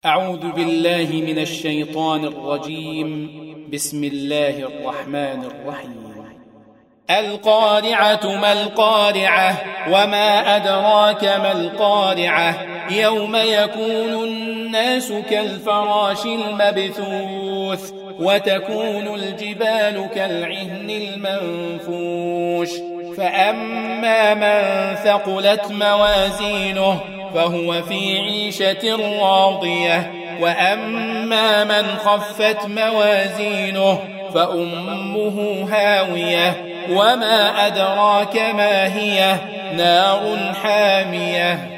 أعوذ بالله من الشيطان الرجيم. بسم الله الرحمن الرحيم. القارعة ما القارعة وما أدراك ما القارعة يوم يكون الناس كالفراش المبثوث وتكون الجبال كالعهن المنفوش فأما من ثقلت موازينه فهو في عيشة راضية وأما من خفت موازينه فأمه هاوية وما أدراك ما هي نار حامية.